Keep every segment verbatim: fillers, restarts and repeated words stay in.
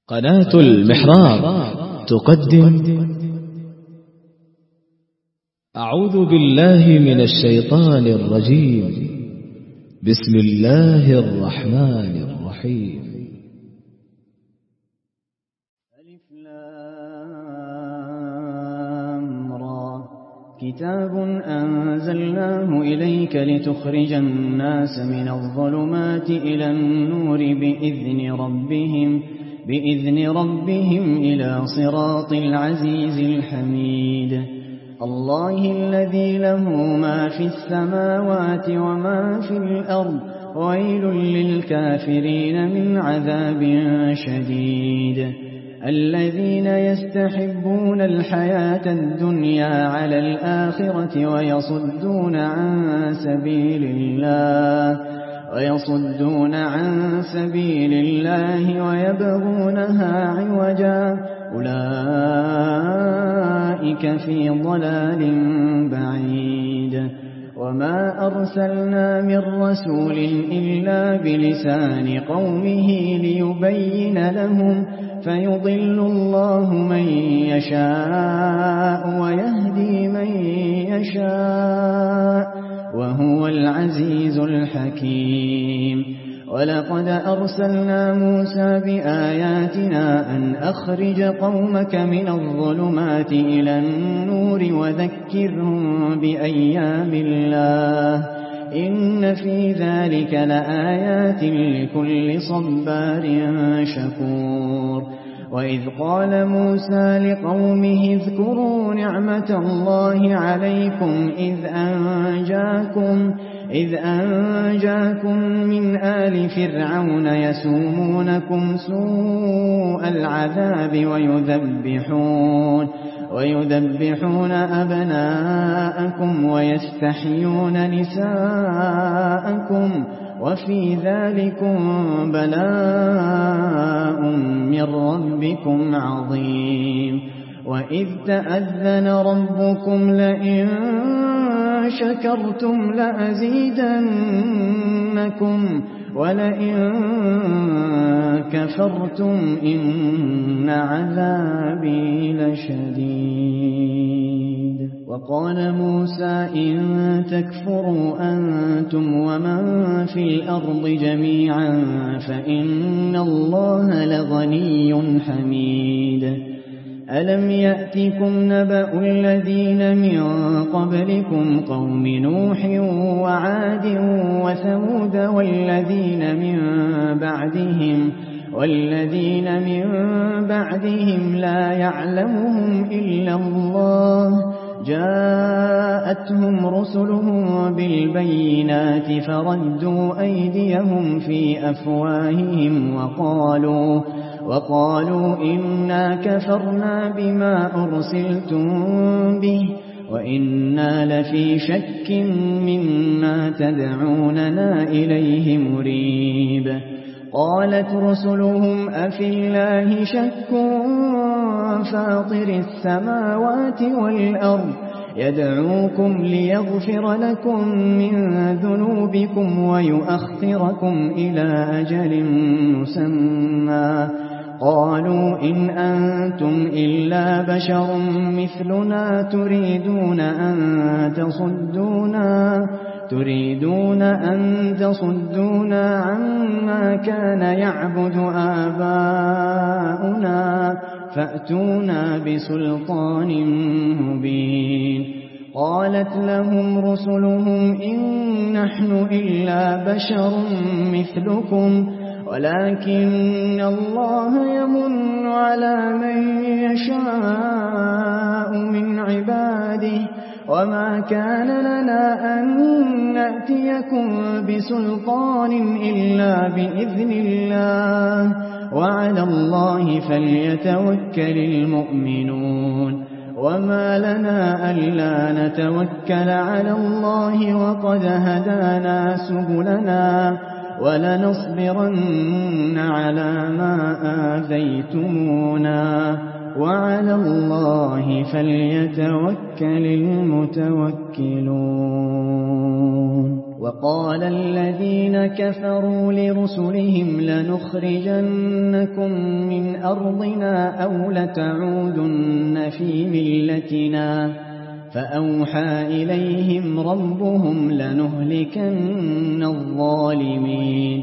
قناة المحراب تقدم أعوذ بالله من الشيطان الرجيم. بسم الله الرحمن الرحيم. ألف لام را كتاب أنزلناه إليك لتخرج الناس من الظلمات إلى النور بإذن ربهم بإذن ربهم إلى صراط العزيز الحميد. الله الذي له ما في السماوات وما في الأرض، ويل للكافرين من عذاب شديد. الذين يستحبون الحياة الدنيا على الآخرة ويصدون عن سبيل الله ويصدون عن سبيل الله ويبغونها عوجا، أولئك في ضلال بعيد. وما أرسلنا من رسول إلا بلسان قومه ليبين لهم، فيضل الله من يشاء ويهدي من يشاء، وهو العزيز الحكيم. ولقد أرسلنا موسى بآياتنا أن أخرج قومك من الظلمات إلى النور وذكرهم بأيام الله، إن في ذلك لآيات لكل صبار شكور. وإذ قال موسى لقومه اذكروا نعمة الله عليكم إذ أنجاكم إذ أنجاكم من آل فرعون يسومونكم سوء العذاب ويذبحون ويذبحون أبناءكم ويستحيون نساءكم، وفي ذلكم بلاء من ربكم عظيم. وإذ تأذن ربكم لئن شكرتم لأزيدنكم ولئن كفرتم إن عذابي لشديد. وقال موسى إن تكفروا أنتم ومن في الأرض جميعا فإن الله لغني حميد. ألم يأتكم نبأ الذين من قبلكم قوم نوح وعاد وثمود والذين من بعدهم والذين من بعدهم لا يعلمهم إلا الله، جاءتهم رسلهم بالبينات فردوا أيديهم في أفواههم وقالوا وقالوا إنا كفرنا بما أرسلتم به وإنا لفي شك مما تدعوننا إليه مريب. قالت رسلهم أفي الله شك فاطر السماوات والأرض يدعوكم ليغفر لكم من ذنوبكم ويؤخركم إلى أجل مسمى. قالوا إن أنتم إلا بشر مثلنا تريدون أن تصدونا تريدون أن تصدونا عما كان يعبد آباؤنا فأتونا بسلطان مبين. قالت لهم رسلهم إن نحن إلا بشر مثلكم ولكن الله يمن على من يشاء من عباده، وما كان لنا أن نأتيكم بسلطان إلا بإذن الله، وعلى الله فليتوكل المؤمنون. وما لنا ألا نتوكل على الله وقد هدانا سبلنا ولنصبرن على ما آذيتمونا وعلى الله فليتوكل المتوكلون. وقال الذين كفروا لرسلهم لنخرجنكم من أرضنا أو لتعودن في ملتنا فأوحى إليهم ربهم لنهلكن الظالمين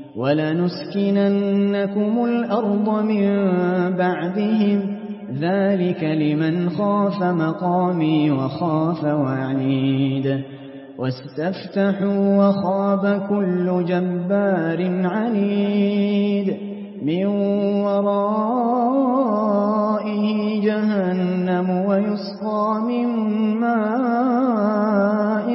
ولنسكننكم الأرض من بعدهم ذلك لمن خاف مقامي وخاف وعيد واستفتحوا وخاب كل جبار عنيد من ورائه جهنم ويسقى من ماء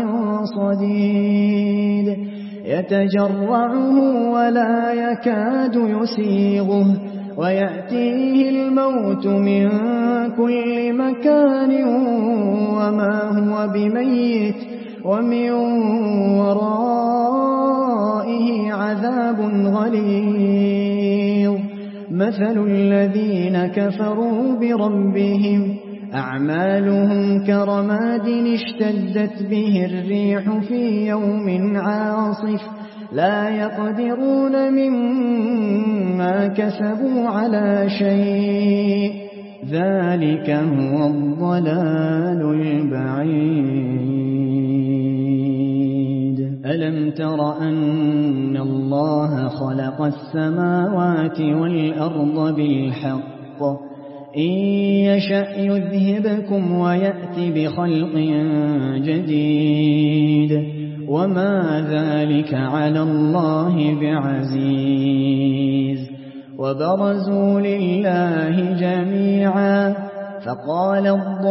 صديد يتجرعه ولا يكاد يسيغه ويأتيه الموت من كل مكان وما هو بميت ومن ورائه عذاب غليظ مثل الذين كفروا بربهم أعمالهم كرماد اشتدت به الريح في يوم عاصف لا يقدرون مما كسبوا على شيء ذلك هو الضلال البعيد ألم تر أن الله خلق السماوات والأرض بالحق إن يشأ يذهبكم ويأتي بخلق جديد وما ذلك على الله بعزيز وبرزوا لله جميعا فقال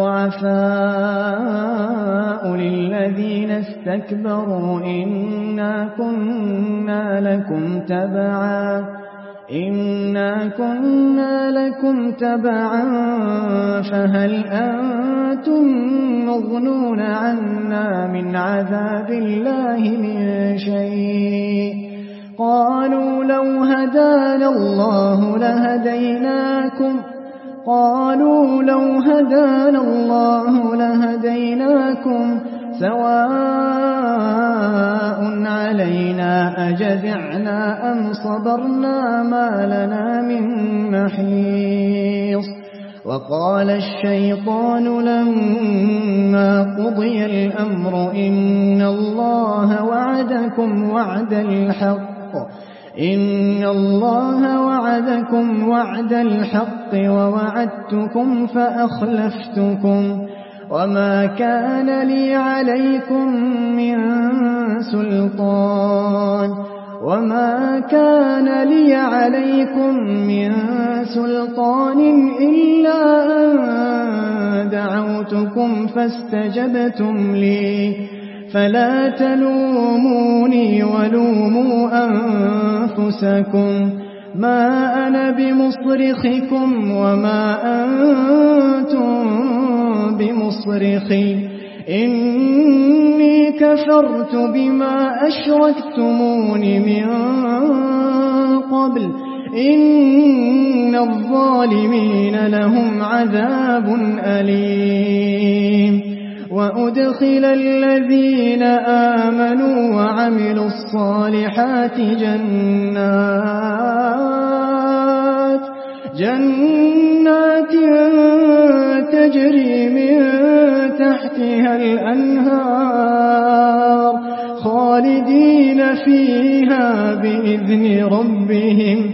الضعفاء للذين استكبروا إنا كنا لكم تبعا إنا كنا لكم تبعا فهل أنتم مغنون عنا من عذاب الله من شيء قالوا لو هدانا الله لهديناكم قالوا لو هدانا الله لهديناكم سواء علينا أجزعنا أم صبرنا ما لنا من محيص وقال الشيطان لما قضي الأمر إن الله وعدكم وعد الحق إن الله وعدكم وعد الحق ووعدتكم فأخلفتكم وما كان لي عليكم من سلطان وما كان لي عليكم من سلطان إلا أن دعوتكم فاستجبتم لي فلا تلوموني ولوموا أنفسكم ما أنا بمصرخكم وما أنتم بمصرخي إني كفرت بما أشركتمون من قبل إن الظالمين لهم عذاب أليم وأدخل الذين آمنوا وعملوا الصالحات جنات جنات تجري من تحتها الأنهار خالدين فيها بإذن ربهم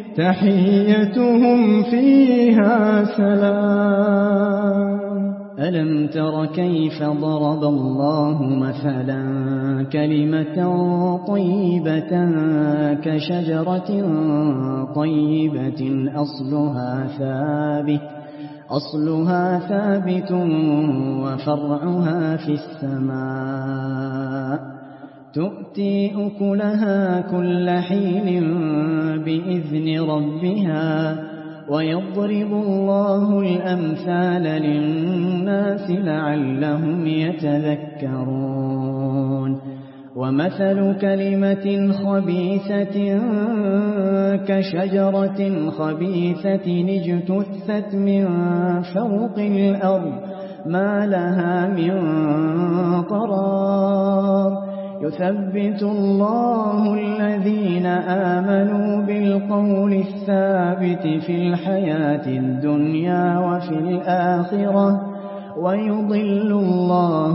تحيتهم فيها سلام ألم تر كيف ضرب الله مثلا كلمة طيبة كشجرة طيبة أصلها ثابت أصلها ثابت وفرعها في السماء تؤتي أكلها كل حين بإذن ربها ويضرب الله الأمثال للناس لعلهم يتذكرون ومثل كلمة خبيثة كشجرة خبيثة اجتثت من فوق الأرض ما لها من قرار يثبت الله الذين آمنوا بالقول الثابت في الحياة الدنيا وفي الآخرة ويضل الله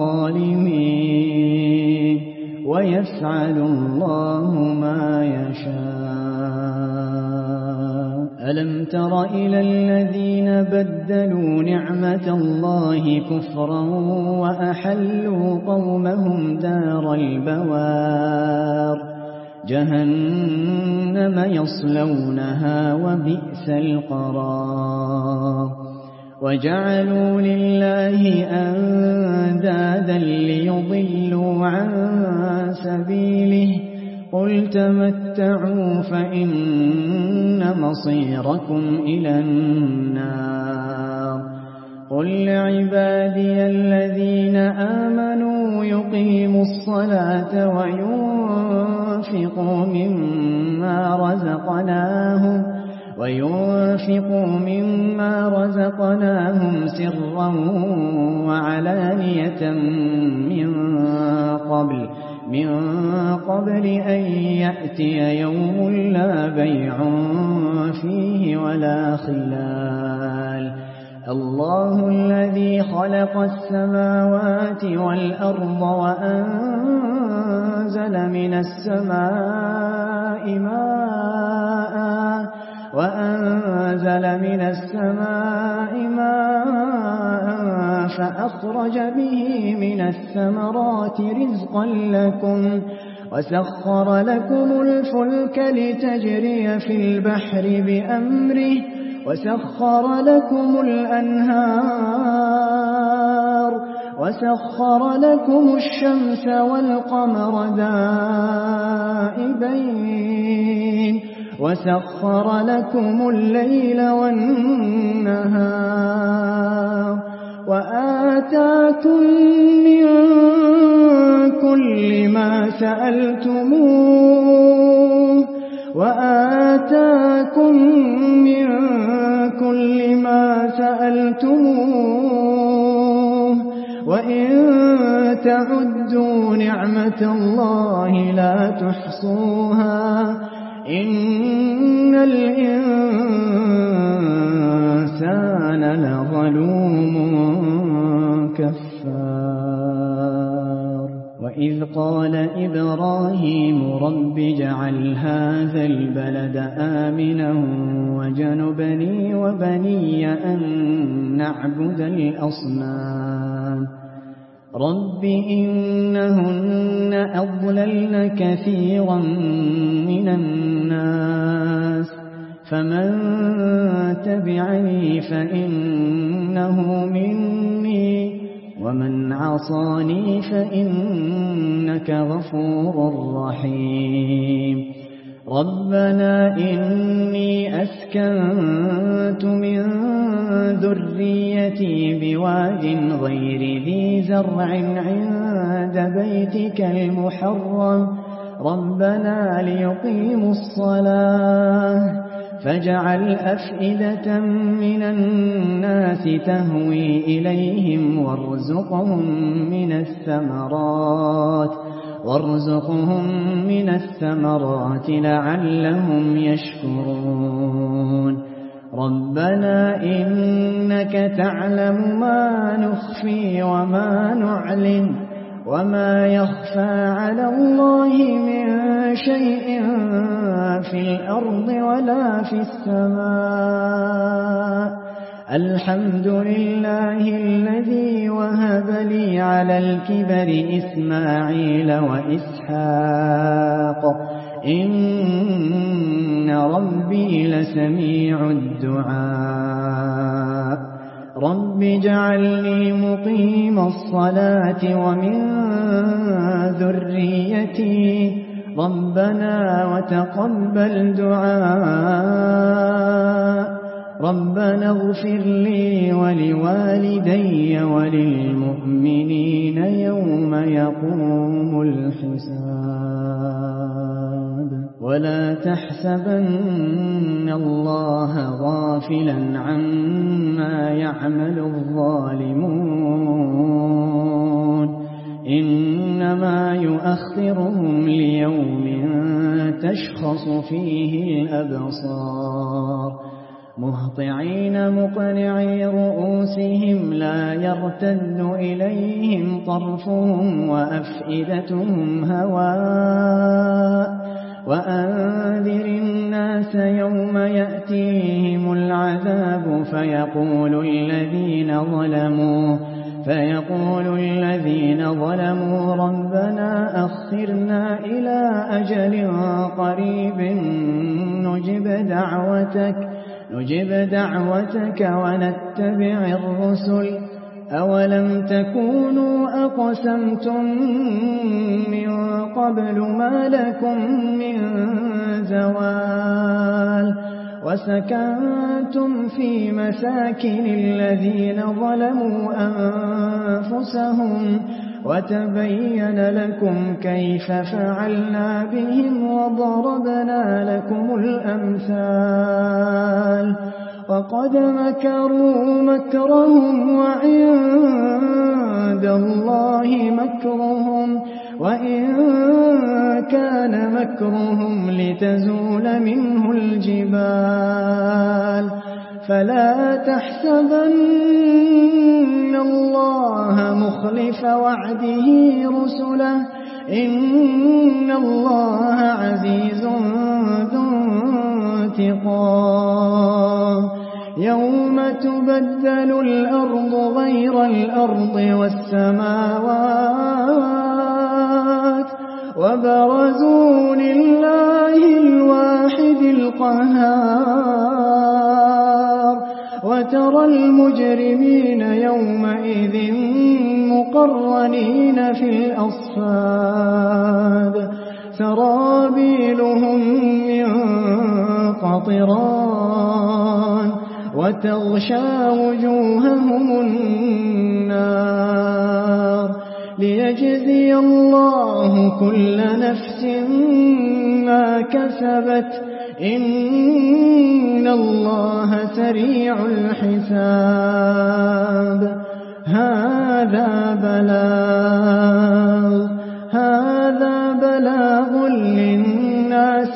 الظالمين ويفعل الله ما يشاء. ألم تر إلى الذين بدلوا نعمة الله كفرا وأحلوا قومهم دار البوار جهنم يصلونها وبئس القرار. وجعلوا لله أندادا ليضلوا عن سبيله قل تمتعوا فإن مصيركم إلى النار. قل لعبادي الذين آمنوا يقيموا الصلاة وينفقوا مما رزقناهم وينفقوا مما رزقناهم سرا وعلانية من قبل من قبل أن يأتي يوم لا بيع فيه ولا خلال. الله الذي خلق السماوات والأرض وأنزل من السماء ماء وأنزل من السماء ماء فأخرج به من الثمرات رزقا لكم وسخر لكم الفلك لتجري في البحر بأمره وسخر لكم الأنهار وسخر لكم الشمس والقمر دائبين وسخر لكم الليل والنهار وآتاكم من كل ما سألتموه وآتاكم من كل ما سألتموه وإن تعدوا نعمة الله لا تحصوها إن الإنسان لظلوم كفار. وإذ قال إبراهيم رب اجعل هذا البلد آمنا وجنبني وبني أن نعبد الأصنام. رب إنهن أضللن كثيرا من الناس فمن تبعني فإنه مني ومن عصاني فإنك غفور رحيم. ربنا إني أسكنت من ذريتي بواد غير ذي زرع عند بيتك المحرم ربنا ليقيموا الصلاة فاجعل أفئدة من الناس تهوي إليهم وارزقهم من الثمرات وارزقهم من الثمرات لعلهم يشكرون. ربنا إنك تعلم ما نخفي وما نعلن وما يخفى على الله من شيء في الأرض ولا في السماء. الحمد لله الذي وهب لي على الكبر إسماعيل وإسحاق إن ربي لسميع الدعاء. رب اجعلني مقيم الصلاة ومن ذريتي ربنا وتقبل دعاء. ربنا اغفر لي ولوالدي وللمؤمنين يوم يقوم الحساب. ولا تحسبن الله غافلا عما يعمل الظالمون إن إنما يؤخرهم ليوم تشخص فيه الأبصار مهطعين مقنعي رؤوسهم لا يرتد إليهم طرفهم وأفئدتهم هواء وأنذر الناس يوم يأتيهم العذاب فيقول الذين ظلموا فيقول الذين ظلموا ربنا أخرنا إلى أجل قريب نجب دعوتك نجب دعوتك ونتبع الرسل أولم تكونوا أقسمتم من قبل ما لكم من زوال وسكنتم في مساكن الذين ظلموا أنفسهم وتبين لكم كيف فعلنا بهم وضربنا لكم الأمثال وقد مكروا مكرهم وعند الله مكرهم وإن كان مكرهم لتزول منه الجبال فلا تحسبن الله مخلف وعده رسله إن الله عزيز ذو انتقام يوم تبدل الأرض غير الأرض والسماوات وبرزوا لله الواحد القهار وترى المجرمين يومئذ مقرنين في الأصفاد سرابيلهم من قطران وتغشى وجوههم النار ليجزي الله كل نفس ما كسبت إن الله سريع الحساب هذا بلاغ هذا بلاغ للناس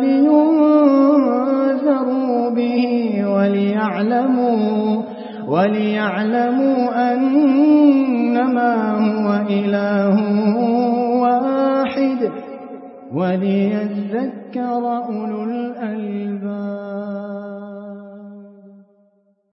ولينذروا به وليعلموا وليعلموا أنما هو إله واحد وليذكر أولو الألباب